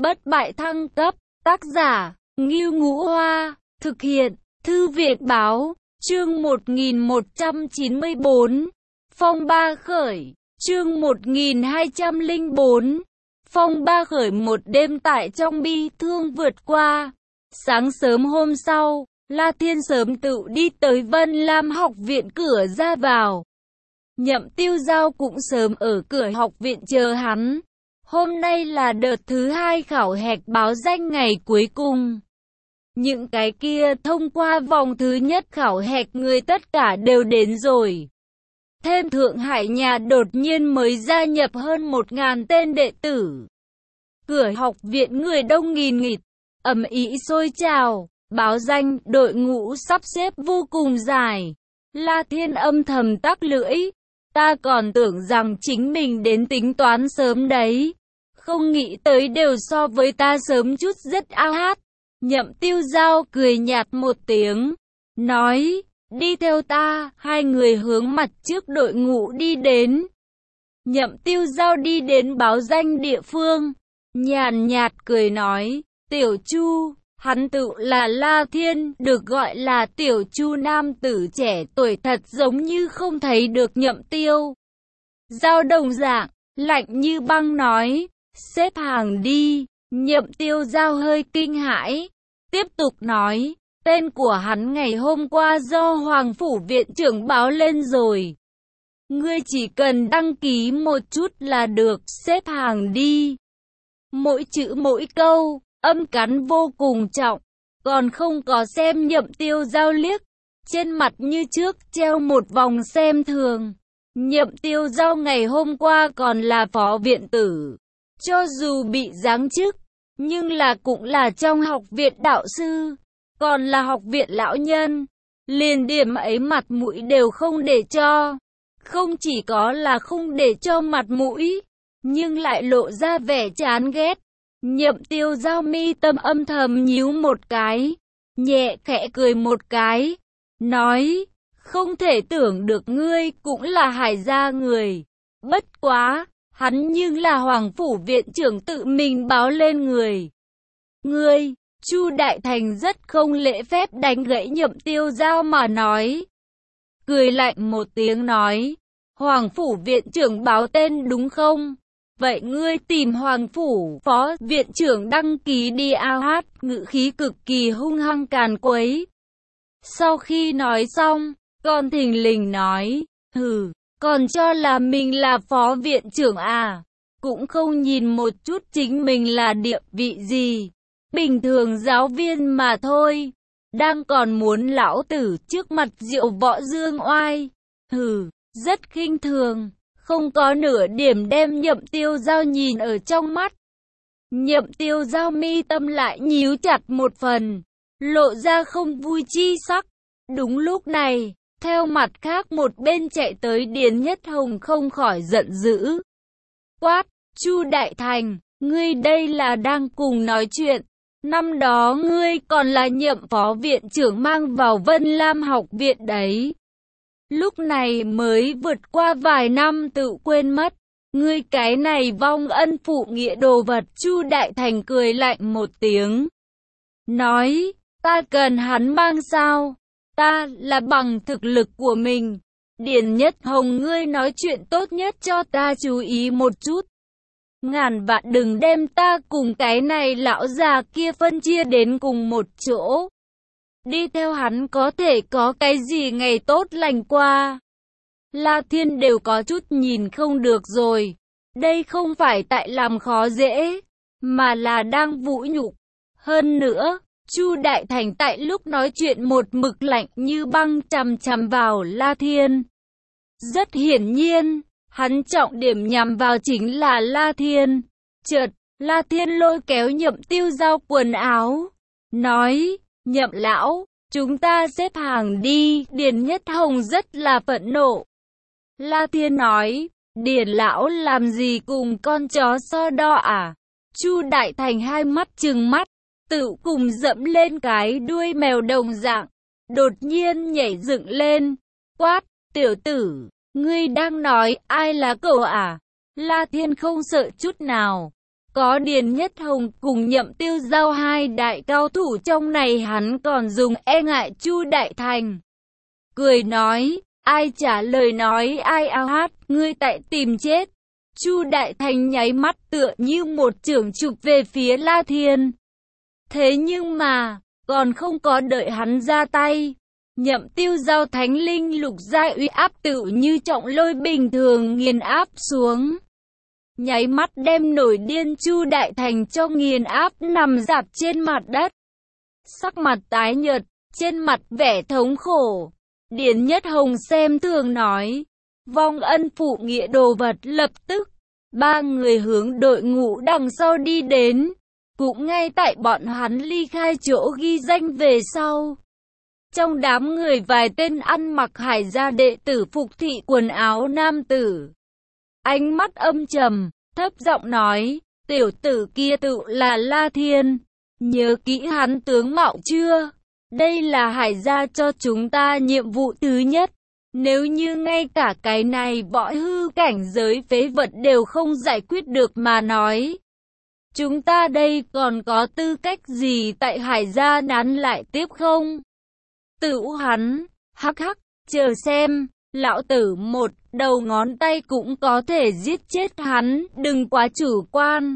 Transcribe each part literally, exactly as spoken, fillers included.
Bất bại thăng cấp, tác giả, Ngưu Ngũ Hoa, thực hiện, Thư viện báo, chương một nghìn một trăm chín mươi bốn, Phong ba khởi, chương một nghìn hai trăm lẻ bốn, Phong ba khởi. Một đêm tại trong bi thương vượt qua. Sáng sớm hôm sau, La Thiên sớm tự đi tới Vân Lam học viện cửa ra vào. Nhậm Tiêu Giao cũng sớm ở cửa học viện chờ hắn. Hôm nay là đợt thứ hai khảo hạch báo danh ngày cuối cùng. Những cái kia thông qua vòng thứ nhất khảo hạch người tất cả đều đến rồi. Thêm Thượng Hải nhà đột nhiên mới gia nhập hơn một ngàn tên đệ tử. Cửa học viện người đông nghìn nghịt, ầm ĩ sôi trào, báo danh, đội ngũ sắp xếp vô cùng dài. La Thiên âm thầm tắc lưỡi, ta còn tưởng rằng chính mình đến tính toán sớm đấy. Không nghĩ tới đều so với ta sớm chút rất a hát. Nhậm Tiêu Giao cười nhạt một tiếng, nói, đi theo ta. Hai người hướng mặt trước đội ngũ đi đến. Nhậm Tiêu Giao đi đến báo danh địa phương, nhàn nhạt cười nói, Tiểu Chu, hắn tự là La Thiên, được gọi là Tiểu Chu. Nam tử trẻ tuổi thật giống như không thấy được Nhậm Tiêu Giao đồng dạng, lạnh như băng nói, xếp hàng đi. Nhậm Tiêu Giao hơi kinh hãi, tiếp tục nói, tên của hắn ngày hôm qua do Hoàng Phủ Viện trưởng báo lên rồi. Ngươi chỉ cần đăng ký một chút là được, xếp hàng đi. Mỗi chữ mỗi câu, âm cắn vô cùng trọng, còn không có xem Nhậm Tiêu Giao liếc. Trên mặt như trước treo một vòng xem thường. Nhậm Tiêu Giao ngày hôm qua còn là phó viện tử. Cho dù bị giáng chức, nhưng là cũng là trong học viện đạo sư, còn là học viện lão nhân. Liền điểm ấy mặt mũi đều không để cho. Không chỉ có là không để cho mặt mũi, nhưng lại lộ ra vẻ chán ghét. Nhậm Tiêu Giao mi tâm âm thầm nhíu một cái, nhẹ khẽ cười một cái, nói, không thể tưởng được ngươi cũng là Hải gia người. Bất quá, hắn nhưng là Hoàng Phủ Viện trưởng tự mình báo lên người. Ngươi, Chu Đại Thành rất không lễ phép đánh gãy Nhậm Tiêu Giao mà nói. Cười lạnh một tiếng nói, Hoàng Phủ Viện trưởng báo tên đúng không? Vậy ngươi tìm Hoàng Phủ Phó Viện trưởng đăng ký đi a hát, ngữ khí cực kỳ hung hăng càn quấy. Sau khi nói xong, còn thình lình nói, hừ, còn cho là mình là Phó Viện trưởng à, cũng không nhìn một chút chính mình là địa vị gì, bình thường giáo viên mà thôi, đang còn muốn lão tử trước mặt diệu võ dương oai, hừ, rất khinh thường. Không có nửa điểm đem Nhậm Tiêu Giao nhìn ở trong mắt. Nhậm Tiêu Giao mi tâm lại nhíu chặt một phần, lộ ra không vui chi sắc. Đúng lúc này, theo mặt khác một bên chạy tới Điền Nhất Hồng không khỏi giận dữ. Quát, Chu Đại Thành, ngươi đây là đang cùng nói chuyện. Năm đó ngươi còn là Nhậm phó viện trưởng mang vào Vân Lam học viện đấy. Lúc này mới vượt qua vài năm tự quên mất. Ngươi cái này vong ân phụ nghĩa đồ vật. Chu Đại Thành cười lạnh một tiếng, nói, ta cần hắn mang sao? Ta là bằng thực lực của mình. Điền Nhất Hồng, ngươi nói chuyện tốt nhất cho ta chú ý một chút. Ngàn vạn đừng đem ta cùng cái này lão già kia phân chia đến cùng một chỗ. Đi theo hắn có thể có cái gì ngày tốt lành qua. La Thiên đều có chút nhìn không được rồi. Đây không phải tại làm khó dễ, mà là đang vũ nhục. Hơn nữa, Chu Đại Thành tại lúc nói chuyện một mực lạnh như băng chằm chằm vào La Thiên. Rất hiển nhiên, hắn trọng điểm nhằm vào chính là La Thiên. Chợt, La Thiên lôi kéo Nhậm Tiêu Giao quần áo, nói, Nhậm lão, chúng ta xếp hàng đi. Điền Nhất Hồng rất là phẫn nộ. La Thiên nói, Điền lão làm gì cùng con chó so đo à? Chu Đại Thành hai mắt trừng mắt, tự cùng dẫm lên cái đuôi mèo đồng dạng, đột nhiên nhảy dựng lên, quát, tiểu tử, ngươi đang nói ai là cậu à? La Thiên không sợ chút nào, Có Điền Nhất Hồng cùng Nhậm Tiêu Giao hai đại cao thủ trong này, hắn còn dùng e ngại Chu Đại Thành. Cười nói, ai trả lời nói ai ao hát, ngươi tại tìm chết. Chu Đại Thành nháy mắt tựa như một chưởng chụp về phía La Thiên. Thế nhưng mà, còn không có đợi hắn ra tay, Nhậm Tiêu Giao thánh linh lục giai uy áp tự như trọng lôi bình thường nghiền áp xuống. Nháy mắt đem nổi điên Chu Đại Thành cho nghiền áp nằm rạp trên mặt đất. Sắc mặt tái nhợt, trên mặt vẻ thống khổ. Điền Nhất Hồng xem thường nói, vong ân phụ nghĩa đồ vật. Lập tức, ba người hướng đội ngũ đằng sau đi đến. Cũng ngay tại bọn hắn ly khai chỗ ghi danh về sau, trong đám người vài tên ăn mặc Hải gia đệ tử phục thị quần áo nam tử. Ánh mắt âm trầm, thấp giọng nói, tiểu tử kia tự là La Thiên. Nhớ kỹ hắn tướng mạo chưa? Đây là Hải gia cho chúng ta nhiệm vụ thứ nhất. Nếu như ngay cả cái này võ hư cảnh giới phế vật đều không giải quyết được mà nói, chúng ta đây còn có tư cách gì tại Hải gia nán lại tiếp không? Tự hắn, hắc hắc, chờ xem, lão tử một đầu ngón tay cũng có thể giết chết hắn, đừng quá chủ quan.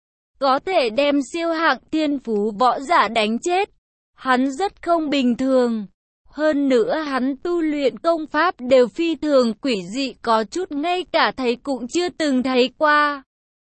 Có thể đem siêu hạng thiên phú võ giả đánh chết, hắn rất không bình thường. Hơn nữa hắn tu luyện công pháp đều phi thường quỷ dị, có chút ngay cả thấy cũng chưa từng thấy qua.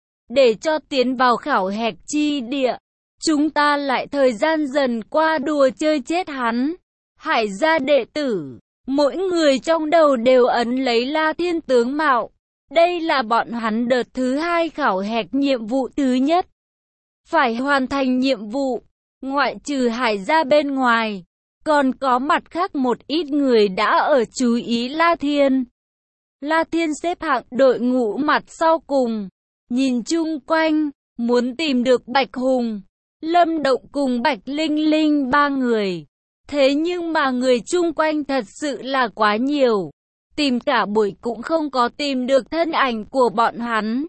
Để cho tiến vào khảo hạch chi địa, chúng ta lại thời gian dần qua đùa chơi chết hắn. Hải gia đệ tử, mỗi người trong đầu đều ấn lấy La Thiên tướng mạo. Đây là bọn hắn đợt thứ hai khảo hạch nhiệm vụ thứ nhất. Phải hoàn thành nhiệm vụ, ngoại trừ Hải gia bên ngoài, còn có mặt khác một ít người đã ở chú ý La Thiên. La Thiên xếp hạng đội ngũ mặt sau cùng, nhìn chung quanh, muốn tìm được Bạch Hùng, Lâm Động cùng Bạch Linh Linh ba người. Thế nhưng mà người chung quanh thật sự là quá nhiều, tìm cả buổi cũng không có tìm được thân ảnh của bọn hắn.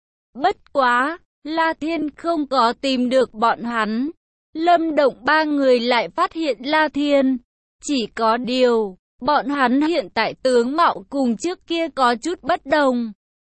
Bất quá, La Thiên không có tìm được bọn hắn, Lâm Động ba người lại phát hiện La Thiên. Chỉ có điều, bọn hắn hiện tại tướng mạo cùng trước kia có chút bất đồng.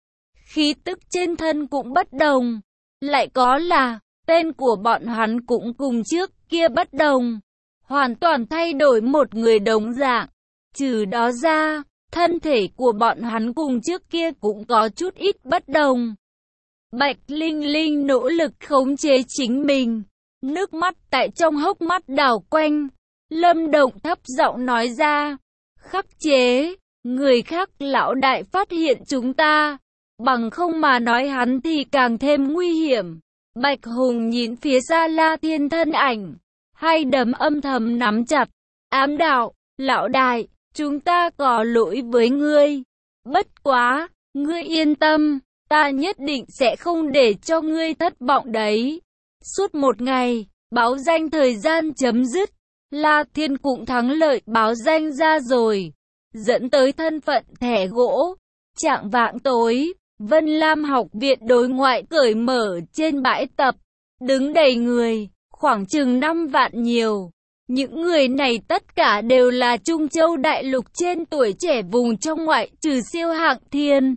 Khí tức trên thân cũng bất đồng, lại có là, tên của bọn hắn cũng cùng trước kia bất đồng. Hoàn toàn thay đổi một người đồng dạng. Trừ đó ra, thân thể của bọn hắn cùng trước kia cũng có chút ít bất đồng. Bạch Linh Linh nỗ lực khống chế chính mình, nước mắt tại trong hốc mắt đảo quanh. Lâm Động thấp giọng nói ra, khắc chế, người khác lão đại phát hiện chúng ta, bằng không mà nói hắn thì càng thêm nguy hiểm. Bạch Hùng nhìn phía xa La Thiên thân ảnh, hai đấm âm thầm nắm chặt, ám đạo, lão đại, chúng ta có lỗi với ngươi. Bất quá, ngươi yên tâm, ta nhất định sẽ không để cho ngươi thất vọng đấy. Suốt một ngày, báo danh thời gian chấm dứt, La Thiên cũng thắng lợi báo danh ra rồi, dẫn tới thân phận thẻ gỗ. Chạng vạng tối, Vân Lam học viện đối ngoại cởi mở trên bãi tập, đứng đầy người, khoảng chừng năm vạn nhiều. Những người này tất cả đều là Trung Châu đại lục trên tuổi trẻ vùng trong ngoại trừ siêu hạng thiên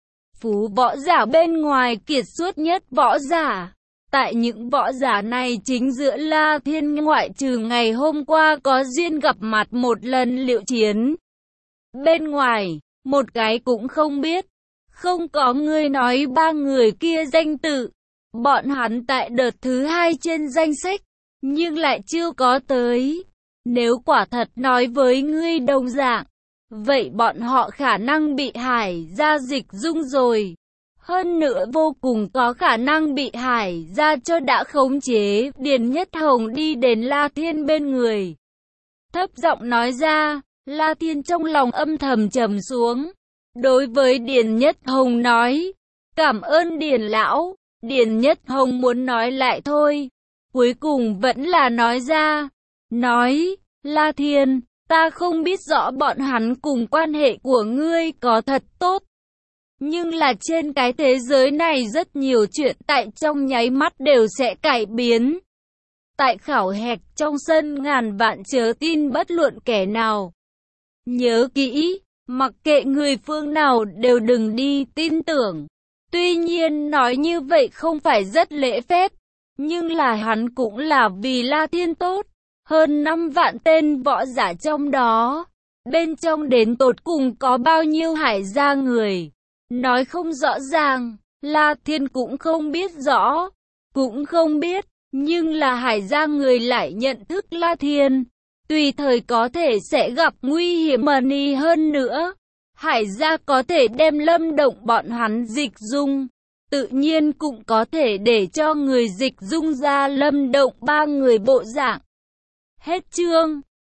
phú võ giả bên ngoài kiệt xuất nhất võ giả. Tại những võ giả này chính giữa La Thiên ngoại trừ ngày hôm qua có duyên gặp mặt một lần Liệu Chiến, bên ngoài, một cái cũng không biết. Không có người nói ba người kia danh tự. Bọn hắn tại đợt thứ hai trên danh sách, nhưng lại chưa có tới. Nếu quả thật nói với ngươi đồng dạng, vậy bọn họ khả năng bị Hải gia dịch dung rồi. Hơn nữa vô cùng có khả năng bị Hải gia cho đã khống chế. Điền Nhất Hồng đi đến La Thiên bên người, thấp giọng nói ra. La Thiên trong lòng âm thầm trầm xuống, đối với Điền Nhất Hồng nói, cảm ơn Điền lão. Điền Nhất Hồng muốn nói lại thôi, cuối cùng vẫn là nói ra, nói, La Thiên, ta không biết rõ bọn hắn cùng quan hệ của ngươi có thật tốt, Nhưng là trên cái thế giới này rất nhiều chuyện tại trong nháy mắt đều sẽ cải biến. Tại khảo hạch trong sân ngàn vạn chớ tin bất luận kẻ nào. Nhớ kỹ, mặc kệ người phương nào đều đừng đi tin tưởng. Tuy nhiên nói như vậy không phải rất lễ phép, nhưng là hắn cũng là vì La Thiên tốt. Hơn năm vạn tên võ giả trong đó, bên trong đến tột cùng có bao nhiêu Hải gia người. Nói không rõ ràng, La Thiên cũng không biết rõ, cũng không biết, nhưng là Hải gia người lại nhận thức La Thiên. Tùy thời có thể sẽ gặp nguy hiểm mani hơn nữa. Hải gia có thể đem Lâm Động bọn hắn dịch dung, tự nhiên cũng có thể để cho người dịch dung ra Lâm Động ba người bộ dạng. Hết chương.